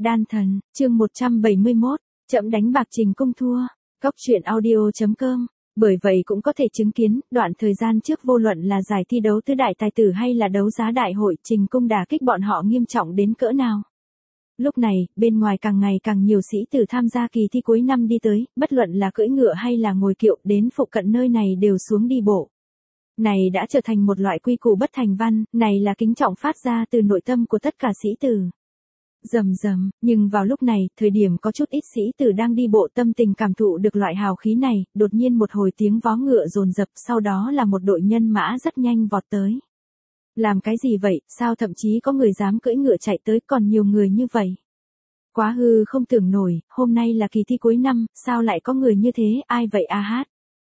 Đan thần, chương 171, chậm đánh bạc Trình Cung thua. Cóc truyện audio.com. Bởi vậy cũng có thể chứng kiến, đoạn thời gian trước vô luận là giải thi đấu tứ đại tài tử hay là đấu giá đại hội, Trình Cung đả kích bọn họ nghiêm trọng đến cỡ nào. Lúc này, bên ngoài càng ngày càng nhiều sĩ tử tham gia kỳ thi cuối năm đi tới, bất luận là cưỡi ngựa hay là ngồi kiệu, đến phụ cận nơi này đều xuống đi bộ. Này đã trở thành một loại quy củ bất thành văn, này là kính trọng phát ra từ nội tâm của tất cả sĩ tử. Rầm rầm, nhưng vào lúc này, thời điểm có chút ít sĩ tử đang đi bộ tâm tình cảm thụ được loại hào khí này, đột nhiên một hồi tiếng vó ngựa dồn dập, sau đó là một đội nhân mã rất nhanh vọt tới. Làm cái gì vậy, sao thậm chí có người dám cưỡi ngựa chạy tới, còn nhiều người như vậy. Quá hư không tưởng nổi, hôm nay là kỳ thi cuối năm, sao lại có người như thế, ai vậy a hát.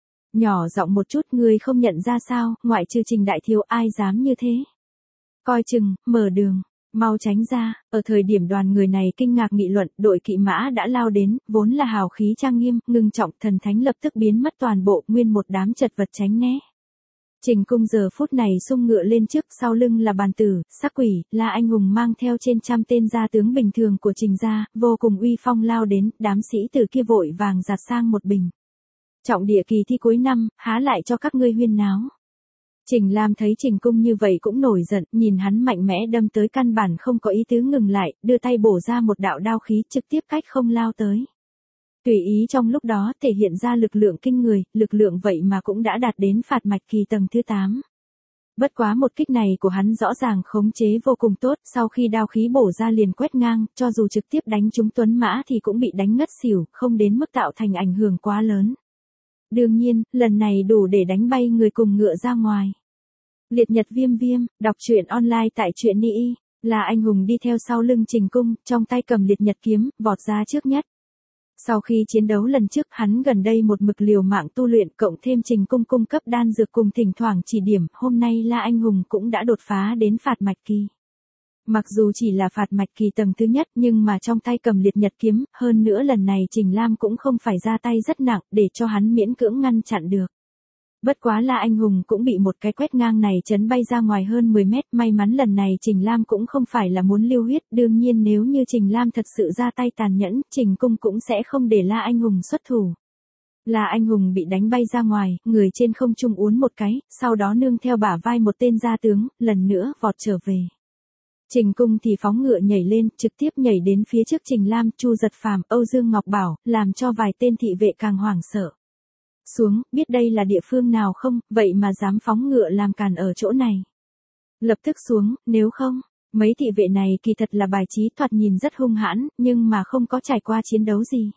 Nhỏ giọng một chút, người không nhận ra sao, ngoại trừ Trình đại thiếu ai dám như thế. Coi chừng, mở đường. Mau tránh ra, ở thời điểm đoàn người này kinh ngạc nghị luận, đội kỵ mã đã lao đến, vốn là hào khí trang nghiêm, ngưng trọng, thần thánh lập tức biến mất toàn bộ, nguyên một đám chật vật tránh né. Trình Cung giờ phút này xung ngựa lên trước, sau lưng là bàn tử, sắc quỷ, La Anh Hùng mang theo trên trăm tên gia tướng bình thường của Trình gia, vô cùng uy phong lao đến, đám sĩ tử kia vội vàng giạt sang một bình. Trọng địa kỳ thi cuối năm, há lại cho các ngươi huyên náo. Trình Lam thấy Trình Cung như vậy cũng nổi giận, nhìn hắn mạnh mẽ đâm tới căn bản không có ý tứ ngừng lại, đưa tay bổ ra một đạo đao khí trực tiếp cách không lao tới. Tùy ý trong lúc đó thể hiện ra lực lượng kinh người, lực lượng vậy mà cũng đã đạt đến phạt mạch kỳ tầng thứ 8. Bất quá một kích này của hắn rõ ràng khống chế vô cùng tốt, sau khi đao khí bổ ra liền quét ngang, cho dù trực tiếp đánh trúng tuấn mã thì cũng bị đánh ngất xỉu, không đến mức tạo thành ảnh hưởng quá lớn. Đương nhiên, lần này đủ để đánh bay người cùng ngựa ra ngoài. Liệt nhật viêm viêm, đọc truyện online tại truyện Ni. Là anh hùng đi theo sau lưng Trình Cung, trong tay cầm liệt nhật kiếm, vọt ra trước nhất. Sau khi chiến đấu lần trước hắn gần đây một mực liều mạng tu luyện cộng thêm Trình Cung cung cấp đan dược cùng thỉnh thoảng chỉ điểm, hôm nay La Anh Hùng cũng đã đột phá đến phạt mạch kỳ. Mặc dù chỉ là phạt mạch kỳ tầng thứ nhất nhưng mà trong tay cầm liệt nhật kiếm, hơn nữa lần này Trình Lam cũng không phải ra tay rất nặng để cho hắn miễn cưỡng ngăn chặn được. Bất quá là anh hùng cũng bị một cái quét ngang này chấn bay ra ngoài hơn 10 mét, may mắn lần này Trình Lam cũng không phải là muốn lưu huyết, đương nhiên nếu như Trình Lam thật sự ra tay tàn nhẫn, Trình Cung cũng sẽ không để La Anh Hùng xuất thủ. La Anh Hùng bị đánh bay ra ngoài, người trên không trung uốn một cái, sau đó nương theo bả vai một tên gia tướng, lần nữa vọt trở về. Trình Cung thì phóng ngựa nhảy lên, trực tiếp nhảy đến phía trước Trình Lam, Chu Giật Phàm, Âu Dương Ngọc Bảo, làm cho vài tên thị vệ càng hoảng sợ. Xuống, biết đây là địa phương nào không, vậy mà dám phóng ngựa làm càn ở chỗ này. Lập tức xuống, nếu không, mấy thị vệ này kỳ thật là bài trí thoạt nhìn rất hung hãn, nhưng mà không có trải qua chiến đấu gì.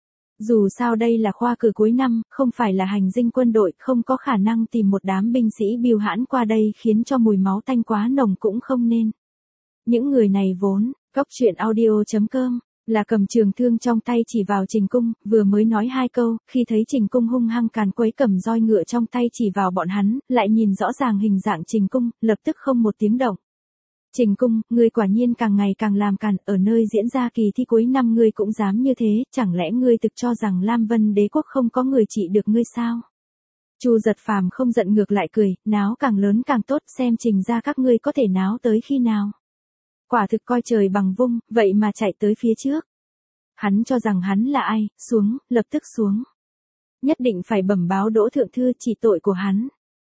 Dù sao đây là khoa cử cuối năm, không phải là hành dinh quân đội, không có khả năng tìm một đám binh sĩ bưu hãn qua đây khiến cho mùi máu tanh quá nồng cũng không nên. Những người này vốn, cóc truyện audio.com, là cầm trường thương trong tay chỉ vào Trình Cung, vừa mới nói hai câu, khi thấy Trình Cung hung hăng càn quấy cầm roi ngựa trong tay chỉ vào bọn hắn, lại nhìn rõ ràng hình dạng Trình Cung, lập tức không một tiếng động. Trình Cung, ngươi quả nhiên càng ngày càng làm càn, ở nơi diễn ra kỳ thi cuối năm ngươi cũng dám như thế, chẳng lẽ ngươi thực cho rằng Lam Vân Đế quốc không có người trị được ngươi sao? Chu Giật Phàm không giận ngược lại cười, náo càng lớn càng tốt, xem Trình ra các ngươi có thể náo tới khi nào. Quả thực coi trời bằng vung, vậy mà chạy tới phía trước. Hắn cho rằng hắn là ai, xuống, lập tức xuống. Nhất định phải bẩm báo Đỗ Thượng Thư chỉ tội của hắn.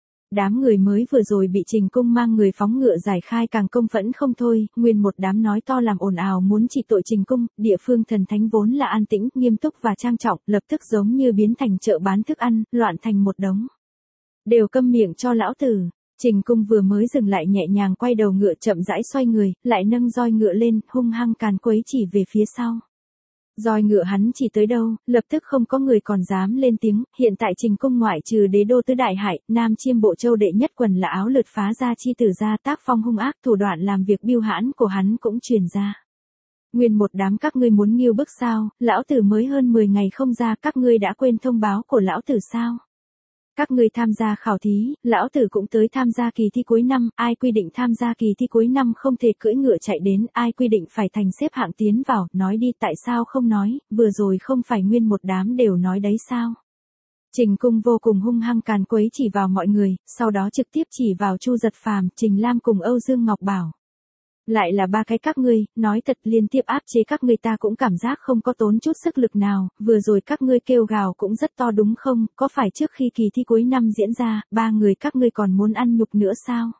Đám người mới vừa rồi bị Trình Cung mang người phóng ngựa giải khai càng công phẫn không thôi, nguyên một đám nói to làm ồn ào muốn chỉ tội Trình Cung, địa phương thần thánh vốn là an tĩnh, nghiêm túc và trang trọng, lập tức giống như biến thành chợ bán thức ăn, loạn thành một đống. Đều câm miệng cho lão tử. Trình Cung vừa mới dừng lại nhẹ nhàng quay đầu ngựa chậm rãi xoay người, lại nâng roi ngựa lên, hung hăng càn quấy chỉ về phía sau. Roi ngựa hắn chỉ tới đâu, lập tức không có người còn dám lên tiếng, hiện tại Trình Cung ngoại trừ đế đô tứ đại hải, Nam Chiêm Bộ Châu đệ nhất quần là áo lượt phá ra chi tử ra tác phong hung ác thủ đoạn làm việc bưu hãn của hắn cũng truyền ra. Nguyên một đám các ngươi muốn nghiêu bức sao, lão tử mới hơn 10 ngày không ra, các ngươi đã quên thông báo của lão tử sao? Các ngươi tham gia khảo thí, lão tử cũng tới tham gia kỳ thi cuối năm, ai quy định tham gia kỳ thi cuối năm không thể cưỡi ngựa chạy đến, ai quy định phải thành xếp hạng tiến vào, nói đi tại sao không nói, vừa rồi không phải nguyên một đám đều nói đấy sao. Trình Cung vô cùng hung hăng càn quấy chỉ vào mọi người, sau đó trực tiếp chỉ vào Chu Giật Phàm, Trình Lam cùng Âu Dương Ngọc Bảo. Lại là ba cái các ngươi, nói thật liên tiếp áp chế các ngươi ta cũng cảm giác không có tốn chút sức lực nào, vừa rồi các ngươi kêu gào cũng rất to đúng không, có phải trước khi kỳ thi cuối năm diễn ra, ba người các ngươi còn muốn ăn nhục nữa sao?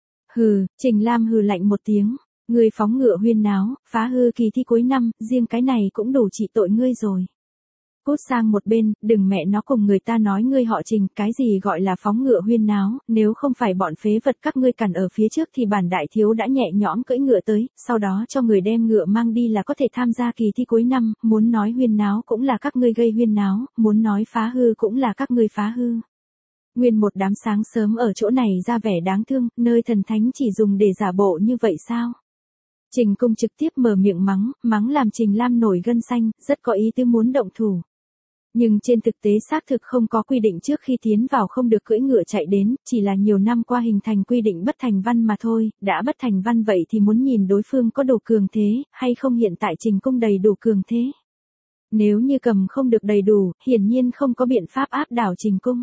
Hừ, Trình Lam hừ lạnh một tiếng, ngươi phóng ngựa huyên náo, phá hư kỳ thi cuối năm, riêng cái này cũng đủ trị tội ngươi rồi. Cút sang một bên, đừng mẹ nó cùng người ta nói ngươi họ Trình, cái gì gọi là phóng ngựa huyên náo, nếu không phải bọn phế vật các ngươi cản ở phía trước thì bản đại thiếu đã nhẹ nhõm cưỡi ngựa tới, sau đó cho người đem ngựa mang đi là có thể tham gia kỳ thi cuối năm, muốn nói huyên náo cũng là các ngươi gây huyên náo, muốn nói phá hư cũng là các ngươi phá hư. Nguyên một đám sáng sớm ở chỗ này ra vẻ đáng thương, nơi thần thánh chỉ dùng để giả bộ như vậy sao? Trình Cung trực tiếp mở miệng mắng làm Trình Lam nổi gân xanh, rất có ý tứ muốn động thủ. Nhưng trên thực tế xác thực không có quy định trước khi tiến vào không được cưỡi ngựa chạy đến, chỉ là nhiều năm qua hình thành quy định bất thành văn mà thôi, đã bất thành văn vậy thì muốn nhìn đối phương có đủ cường thế, hay không hiện tại Trình Cung đầy đủ cường thế. Nếu như cầm không được đầy đủ, hiển nhiên không có biện pháp áp đảo Trình Cung.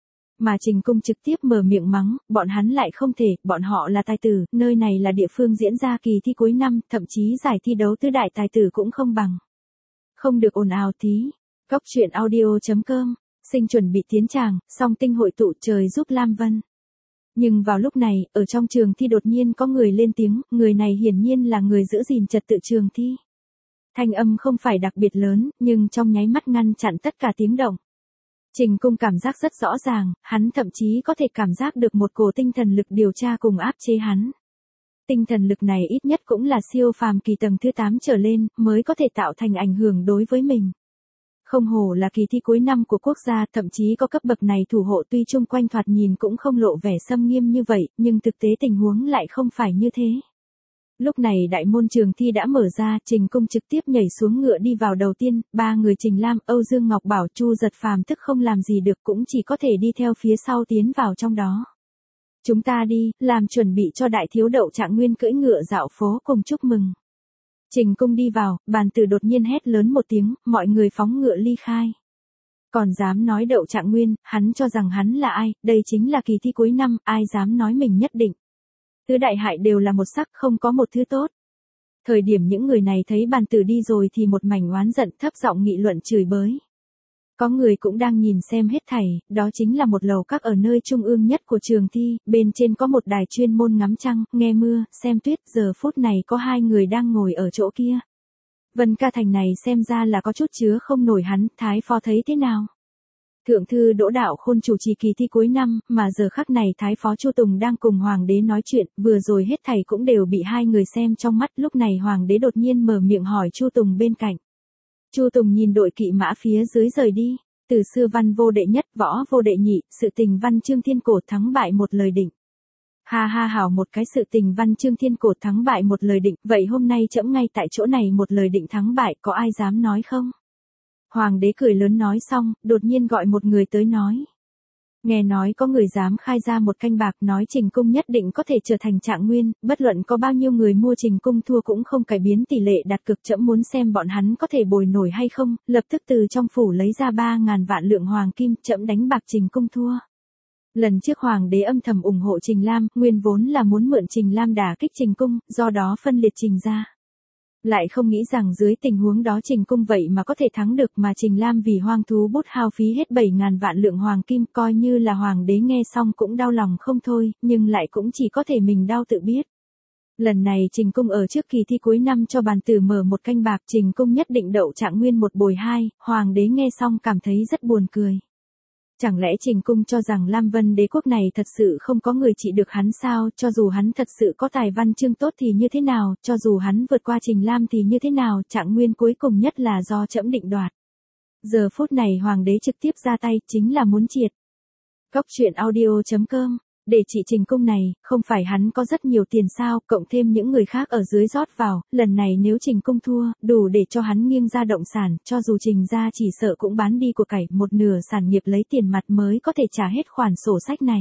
Mà Trình Cung trực tiếp mở miệng mắng, bọn hắn lại không thể, bọn họ là tài tử, nơi này là địa phương diễn ra kỳ thi cuối năm, thậm chí giải thi đấu tứ đại tài tử cũng không bằng. Không được ồn ào tí. Cóc truyện audio.com, sinh chuẩn bị tiến tràng, song tinh hội tụ trời giúp Lam Vân. Nhưng vào lúc này, ở trong trường thi đột nhiên có người lên tiếng, người này hiển nhiên là người giữ gìn trật tự trường thi. Thanh âm không phải đặc biệt lớn, nhưng trong nháy mắt ngăn chặn tất cả tiếng động. Trình Cung cảm giác rất rõ ràng, hắn thậm chí có thể cảm giác được một cổ tinh thần lực điều tra cùng áp chế hắn. Tinh thần lực này ít nhất cũng là siêu phàm kỳ tầng thứ 8 trở lên, mới có thể tạo thành ảnh hưởng đối với mình. Không hổ là kỳ thi cuối năm của quốc gia, thậm chí có cấp bậc này thủ hộ tuy chung quanh thoạt nhìn cũng không lộ vẻ xâm nghiêm như vậy, nhưng thực tế tình huống lại không phải như thế. Lúc này đại môn trường thi đã mở ra, Trình Cung trực tiếp nhảy xuống ngựa đi vào đầu tiên, ba người Trình Lam, Âu Dương Ngọc Bảo, Chu Giật Phàm tức không làm gì được cũng chỉ có thể đi theo phía sau tiến vào trong đó. Chúng ta đi, làm chuẩn bị cho đại thiếu Đậu Trạng Nguyên cưỡi ngựa dạo phố cùng chúc mừng. Trình Cung đi vào, bàn tử đột nhiên hét lớn một tiếng, mọi người phóng ngựa ly khai. Còn dám nói Đậu Trạng Nguyên, hắn cho rằng hắn là ai, đây chính là kỳ thi cuối năm, ai dám nói mình nhất định. Tứ đại hại đều là một sắc, không có một thứ tốt. Thời điểm những người này thấy bàn tử đi rồi thì một mảnh oán giận thấp giọng nghị luận chửi bới. Có người cũng đang nhìn xem hết thảy, đó chính là một lầu các ở nơi trung ương nhất của trường thi, bên trên có một đài chuyên môn ngắm trăng, nghe mưa, xem tuyết, giờ phút này có hai người đang ngồi ở chỗ kia. Vân Ca Thành này xem ra là có chút chứa không nổi hắn, Thái Phó thấy thế nào? Thượng thư Đỗ Đạo Khôn chủ trì kỳ thi cuối năm, mà giờ khắc này Thái Phó Chu Tùng đang cùng Hoàng đế nói chuyện, vừa rồi hết thảy cũng đều bị hai người xem trong mắt, lúc này Hoàng đế đột nhiên mở miệng hỏi Chu Tùng bên cạnh. Chu Tùng nhìn đội kỵ mã phía dưới rời đi, từ xưa văn vô đệ nhất, võ vô đệ nhị, sự tình văn chương thiên cổ thắng bại một lời định. Ha ha hảo một cái sự tình văn chương thiên cổ thắng bại một lời định, vậy hôm nay trẫm ngay tại chỗ này một lời định thắng bại, có ai dám nói không? Hoàng đế cười lớn nói xong, đột nhiên gọi một người tới nói. Nghe nói có người dám khai ra một canh bạc nói Trình Cung nhất định có thể trở thành Trạng Nguyên, bất luận có bao nhiêu người mua Trình Cung thua cũng không cải biến tỷ lệ đặt cược, trẫm muốn xem bọn hắn có thể bồi nổi hay không, lập tức từ trong phủ lấy ra 3.000 vạn lượng hoàng kim, trẫm đánh bạc Trình Cung thua. Lần trước Hoàng đế âm thầm ủng hộ Trình Lam, nguyên vốn là muốn mượn Trình Lam đả kích Trình Cung, do đó phân liệt Trình ra. Lại không nghĩ rằng dưới tình huống đó Trình Cung vậy mà có thể thắng được, mà Trình Lam vì hoang thú bút hao phí hết 7.000 vạn lượng hoàng kim, coi như là Hoàng đế nghe xong cũng đau lòng không thôi, nhưng lại cũng chỉ có thể mình đau tự biết. Lần này Trình Cung ở trước kỳ thi cuối năm cho bàn tử mở một canh bạc, Trình Cung nhất định Đậu Trạng Nguyên một bồi hai, Hoàng đế nghe xong cảm thấy rất buồn cười. Chẳng lẽ Trình Cung cho rằng Lam Vân đế quốc này thật sự không có người trị được hắn sao, cho dù hắn thật sự có tài văn chương tốt thì như thế nào, cho dù hắn vượt qua Trình Lam thì như thế nào, Trạng Nguyên cuối cùng nhất là do trẫm định đoạt. Giờ phút này Hoàng đế trực tiếp ra tay, chính là muốn triệt. Cóc truyện audio.com, để trị Trình Cung này, không phải hắn có rất nhiều tiền sao, cộng thêm những người khác ở dưới rót vào, lần này nếu Trình Cung thua, đủ để cho hắn nghiêng ra động sản, cho dù Trình ra chỉ sợ cũng bán đi của cải, một nửa sản nghiệp lấy tiền mặt mới có thể trả hết khoản sổ sách này.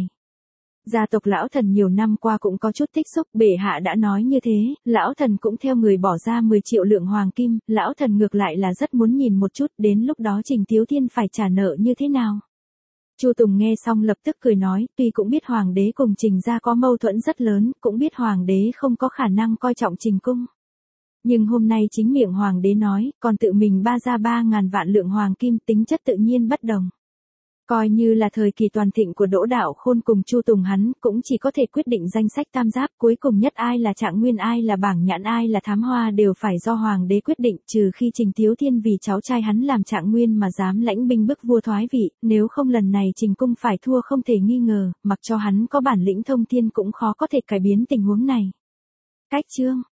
Gia tộc lão thần nhiều năm qua cũng có chút tích xúc, bệ hạ đã nói như thế, lão thần cũng theo người bỏ ra 10 triệu lượng hoàng kim, lão thần ngược lại là rất muốn nhìn một chút, đến lúc đó Trình Thiếu Thiên phải trả nợ như thế nào. Chu Tùng nghe xong lập tức cười nói, tuy cũng biết hoàng đế cùng Trình gia có mâu thuẫn rất lớn, cũng biết hoàng đế không có khả năng coi trọng Trình cung. Nhưng hôm nay chính miệng hoàng đế nói, còn tự mình ba ra 3.000 vạn lượng hoàng kim, tính chất tự nhiên bất đồng. Coi như là thời kỳ toàn thịnh của Đỗ Đạo Khôn cùng Chu Tùng hắn, cũng chỉ có thể quyết định danh sách tam giáp, cuối cùng nhất ai là Trạng Nguyên, ai là Bảng Nhãn, ai là Thám Hoa đều phải do hoàng đế quyết định, trừ khi Trình Thiếu Thiên vì cháu trai hắn làm Trạng Nguyên mà dám lãnh binh bức vua thoái vị, nếu không lần này Trình cung phải thua không thể nghi ngờ, mặc cho hắn có bản lĩnh thông thiên cũng khó có thể cải biến tình huống này. Cách chương